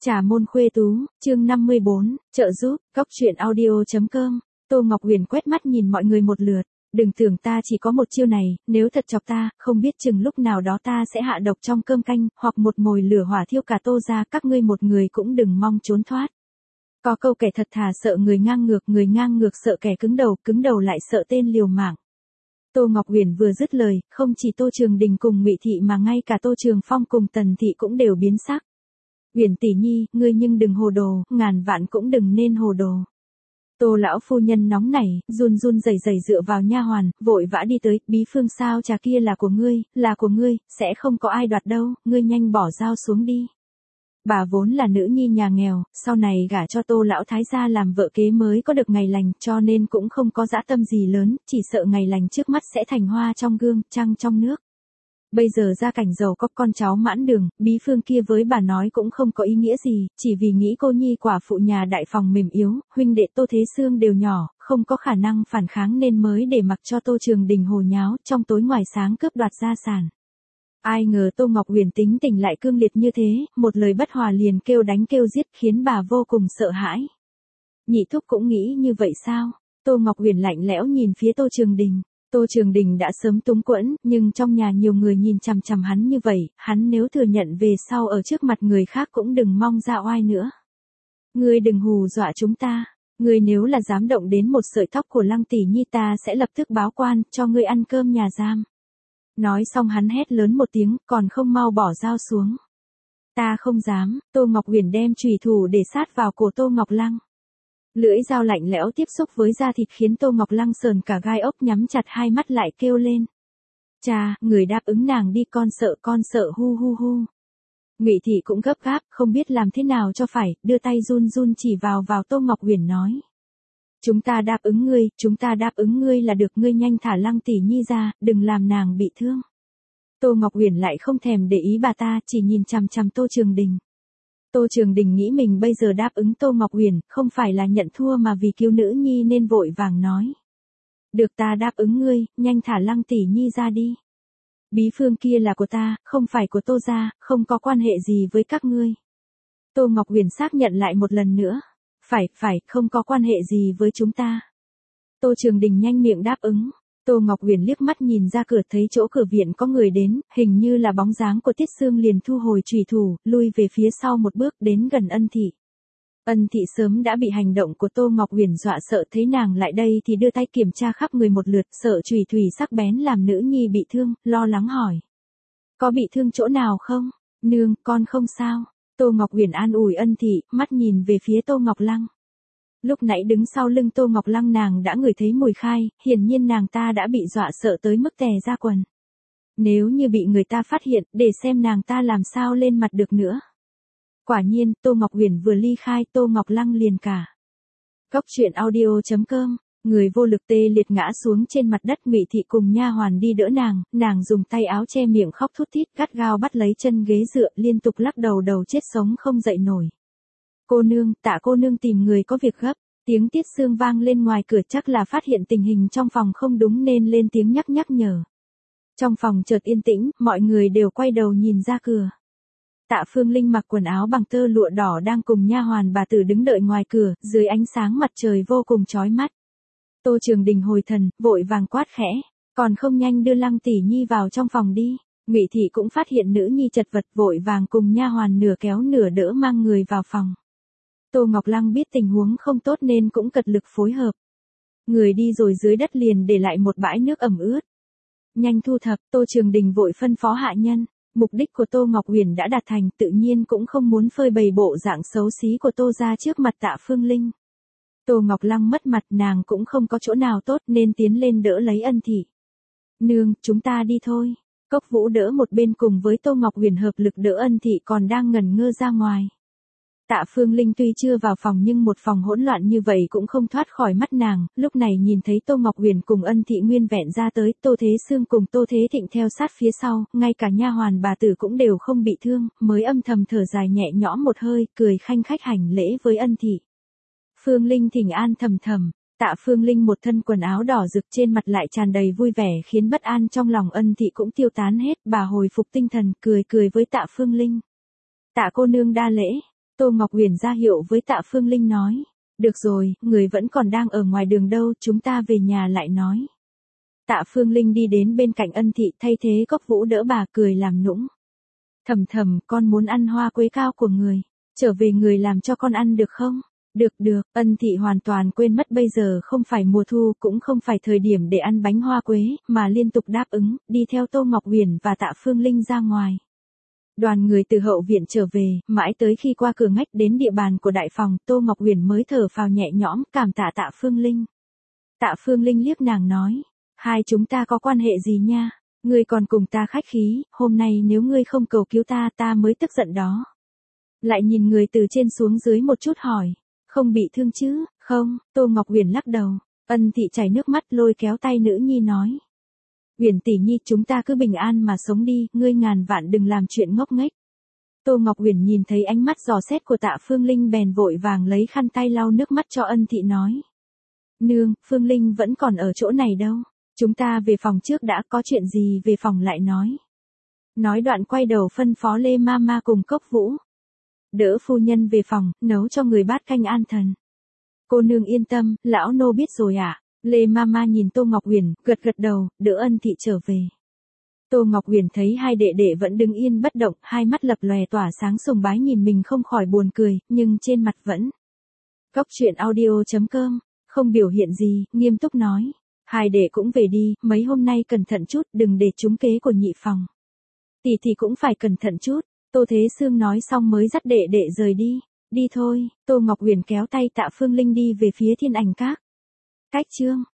Trà môn khuê tú, chương 54, trợ giúp, góc truyện audio.com. Tô Ngọc Huyền quét mắt nhìn mọi người một lượt. Đừng tưởng ta chỉ có một chiêu này, nếu thật chọc ta, không biết chừng lúc nào đó ta sẽ hạ độc trong cơm canh, hoặc một mồi lửa hỏa thiêu cả Tô gia, các ngươi một người cũng đừng mong trốn thoát. Có câu kẻ thật thà sợ người ngang ngược sợ kẻ cứng đầu lại sợ tên liều mạng. Tô Ngọc Huyền vừa dứt lời, không chỉ Tô Trường Đình cùng Ngụy Thị mà ngay cả Tô Trường Phong cùng Tần Thị cũng đều biến sắc. Huyền tỷ nhi, ngươi nhưng đừng hồ đồ, ngàn vạn cũng đừng nên hồ đồ. Tô lão phu nhân nóng nảy, run rẩy dựa vào nha hoàn, vội vã đi tới, bí phương sao trà kia là của ngươi, sẽ không có ai đoạt đâu, ngươi nhanh bỏ dao xuống đi. Bà vốn là nữ nhi nhà nghèo, sau này gả cho Tô lão thái gia làm vợ kế mới có được ngày lành, cho nên cũng không có dã tâm gì lớn, chỉ sợ ngày lành trước mắt sẽ thành hoa trong gương, trăng trong nước. Bây giờ gia cảnh giàu có con cháu mãn đường, bí phương kia với bà nói cũng không có ý nghĩa gì, chỉ vì nghĩ cô nhi quả phụ nhà đại phòng mềm yếu, huynh đệ Tô Thế Sương đều nhỏ, không có khả năng phản kháng nên mới để mặc cho Tô Trường Đình hồ nháo, trong tối ngoài sáng cướp đoạt gia sản. Ai ngờ Tô Ngọc Huyền tính tình lại cương liệt như thế, một lời bất hòa liền kêu đánh kêu giết khiến bà vô cùng sợ hãi. Nhị thúc cũng nghĩ như vậy sao? Tô Ngọc Huyền lạnh lẽo nhìn phía Tô Trường Đình. Tô Trường Đình đã sớm túng quẫn, nhưng trong nhà nhiều người nhìn chằm chằm hắn như vậy, hắn nếu thừa nhận về sau ở trước mặt người khác cũng đừng mong ra oai nữa. Ngươi đừng hù dọa chúng ta, ngươi nếu là dám động đến một sợi tóc của Lăng tỷ nhi ta sẽ lập tức báo quan, cho ngươi ăn cơm nhà giam. Nói xong hắn hét lớn một tiếng, còn không mau bỏ dao xuống. Ta không dám, Tô Ngọc Huyền đem chùy thủ để sát vào cổ Tô Ngọc Lăng. Lưỡi dao lạnh lẽo tiếp xúc với da thịt khiến Tô Ngọc Lăng sờn cả gai ốc nhắm chặt hai mắt lại kêu lên. Cha, người đáp ứng nàng đi con sợ hu hu hu. Ngụy Thị cũng gấp gáp, không biết làm thế nào cho phải, đưa tay run chỉ vào Tô Ngọc Huyền nói. Chúng ta đáp ứng ngươi là được, ngươi nhanh thả Lăng tỷ nhi ra, đừng làm nàng bị thương. Tô Ngọc Huyền lại không thèm để ý bà ta, chỉ nhìn chằm chằm Tô Trường Đình. Tô Trường Đình nghĩ mình bây giờ đáp ứng Tô Ngọc Huyền, không phải là nhận thua mà vì cứu nữ nhi nên vội vàng nói. Được, ta đáp ứng ngươi, nhanh thả Lăng tỷ nhi ra đi. Bí phương kia là của ta, không phải của Tô gia, không có quan hệ gì với các ngươi. Tô Ngọc Huyền xác nhận lại một lần nữa. Phải, không có quan hệ gì với chúng ta. Tô Trường Đình nhanh miệng đáp ứng. Tô Ngọc Huyền liếc mắt nhìn ra cửa thấy chỗ cửa viện có người đến, hình như là bóng dáng của Tiết Sương liền thu hồi chùy thủ, lui về phía sau một bước đến gần Ân Thị. Ân Thị sớm đã bị hành động của Tô Ngọc Huyền dọa sợ, thấy nàng lại đây thì đưa tay kiểm tra khắp người một lượt, sợ chùy thủy sắc bén làm nữ nhi bị thương, lo lắng hỏi. Có bị thương chỗ nào không? Nương, con không sao. Tô Ngọc Huyền an ủi Ân Thị, mắt nhìn về phía Tô Ngọc Lăng. Lúc nãy đứng sau lưng Tô Ngọc Lăng nàng đã ngửi thấy mùi khai, hiển nhiên nàng ta đã bị dọa sợ tới mức tè ra quần. Nếu như bị người ta phát hiện, để xem nàng ta làm sao lên mặt được nữa. Quả nhiên, Tô Ngọc Huyền vừa ly khai, Tô Ngọc Lăng liền cả. Góc truyện audio.com, người vô lực tê liệt ngã xuống trên mặt đất. Ngụy Thị cùng nha hoàn đi đỡ nàng dùng tay áo che miệng khóc thút thít, gắt gao bắt lấy chân ghế dựa, liên tục lắc đầu chết sống không dậy nổi. Cô nương, Tạ cô nương tìm người có việc gấp. Tiếng Tiết Sương vang lên ngoài cửa, chắc là phát hiện tình hình trong phòng không đúng nên lên tiếng nhắc nhở. Trong phòng chợt yên tĩnh, mọi người đều quay đầu nhìn ra cửa. Tạ Phương Linh mặc quần áo bằng tơ lụa đỏ đang cùng nha hoàn bà tử đứng đợi ngoài cửa, dưới ánh sáng mặt trời vô cùng chói mắt. Tô Trường Đình hồi thần, vội vàng quát khẽ, còn không nhanh đưa Lăng tỷ nhi vào trong phòng đi. Ngụy Thị cũng phát hiện nữ nhi chật vật, vội vàng cùng nha hoàn nửa kéo nửa đỡ mang người vào phòng. Tô Ngọc Lăng biết tình huống không tốt nên cũng cật lực phối hợp. Người đi rồi dưới đất liền để lại một bãi nước ẩm ướt. Nhanh thu thập, Tô Trường Đình vội phân phó hạ nhân. Mục đích của Tô Ngọc Huyền đã đạt thành, tự nhiên cũng không muốn phơi bày bộ dạng xấu xí của Tô gia trước mặt Tạ Phương Linh. Tô Ngọc Lăng mất mặt, nàng cũng không có chỗ nào tốt nên tiến lên đỡ lấy Ân Thị. Nương, chúng ta đi thôi. Cốc Vũ đỡ một bên cùng với Tô Ngọc Huyền hợp lực đỡ Ân Thị còn đang ngẩn ngơ ra ngoài. Tạ Phương Linh tuy chưa vào phòng nhưng một phòng hỗn loạn như vậy cũng không thoát khỏi mắt nàng, lúc này nhìn thấy Tô Ngọc Huyền cùng Ân Thị nguyên vẹn ra tới, Tô Thế Sương cùng Tô Thế Thịnh theo sát phía sau, ngay cả nha hoàn bà tử cũng đều không bị thương, mới âm thầm thở dài nhẹ nhõm một hơi, cười khanh khách hành lễ với Ân Thị. Phương Linh thỉnh an thầm thầm. Tạ Phương Linh một thân quần áo đỏ rực, trên mặt lại tràn đầy vui vẻ khiến bất an trong lòng Ân Thị cũng tiêu tán hết, bà hồi phục tinh thần, cười với Tạ Phương Linh. Tạ cô nương đa lễ. Tô Ngọc Huyền ra hiệu với Tạ Phương Linh nói. Được rồi, người vẫn còn đang ở ngoài đường đâu, chúng ta về nhà lại nói. Tạ Phương Linh đi đến bên cạnh Ân Thị thay thế Cốc Vũ đỡ bà cười làm nũng. Thầm thầm, con muốn ăn hoa quế cao của người. Trở về người làm cho con ăn được không? Được được, Ân Thị hoàn toàn quên mất bây giờ không phải mùa thu cũng không phải thời điểm để ăn bánh hoa quế, mà liên tục đáp ứng, đi theo Tô Ngọc Huyền và Tạ Phương Linh ra ngoài. Đoàn người từ hậu viện trở về, mãi tới khi qua cửa ngách đến địa bàn của đại phòng, Tô Ngọc Huyền mới thở phào nhẹ nhõm, cảm tạ Tạ Phương Linh. Tạ Phương Linh liếc nàng nói, hai chúng ta có quan hệ gì nha, ngươi còn cùng ta khách khí, hôm nay nếu ngươi không cầu cứu ta, ta mới tức giận đó. Lại nhìn người từ trên xuống dưới một chút hỏi, không bị thương chứ, không, Tô Ngọc Huyền lắc đầu, Ân Thị chảy nước mắt lôi kéo tay nữ nhi nói. Huyền tỷ nhi, chúng ta cứ bình an mà sống đi, ngươi ngàn vạn đừng làm chuyện ngốc nghếch. Tô Ngọc Huyền nhìn thấy ánh mắt dò xét của Tạ Phương Linh bèn vội vàng lấy khăn tay lau nước mắt cho Ân Thị nói. Nương, Phương Linh vẫn còn ở chỗ này đâu, chúng ta về phòng trước đã, có chuyện gì về phòng lại nói. Nói đoạn quay đầu phân phó Lê Mama cùng Cốc Vũ. Đỡ phu nhân về phòng, nấu cho người bát canh an thần. Cô nương yên tâm, lão nô biết rồi ạ. Lê Mama nhìn Tô Ngọc Huyền, gật gật đầu, đỡ Ân Thị trở về. Tô Ngọc Huyền thấy hai đệ đệ vẫn đứng yên bất động, hai mắt lập lòe tỏa sáng sùng bái nhìn mình không khỏi buồn cười, nhưng trên mặt vẫn. Cốc truyện audio.com, không biểu hiện gì, nghiêm túc nói. Hai đệ cũng về đi, mấy hôm nay cẩn thận chút, đừng để trúng kế của nhị phòng. Tỷ thì cũng phải cẩn thận chút, Tô Thế Sương nói xong mới dắt đệ đệ rời đi. Đi thôi, Tô Ngọc Huyền kéo tay Tạ Phương Linh đi về phía Thiên Ảnh Các. Cách chương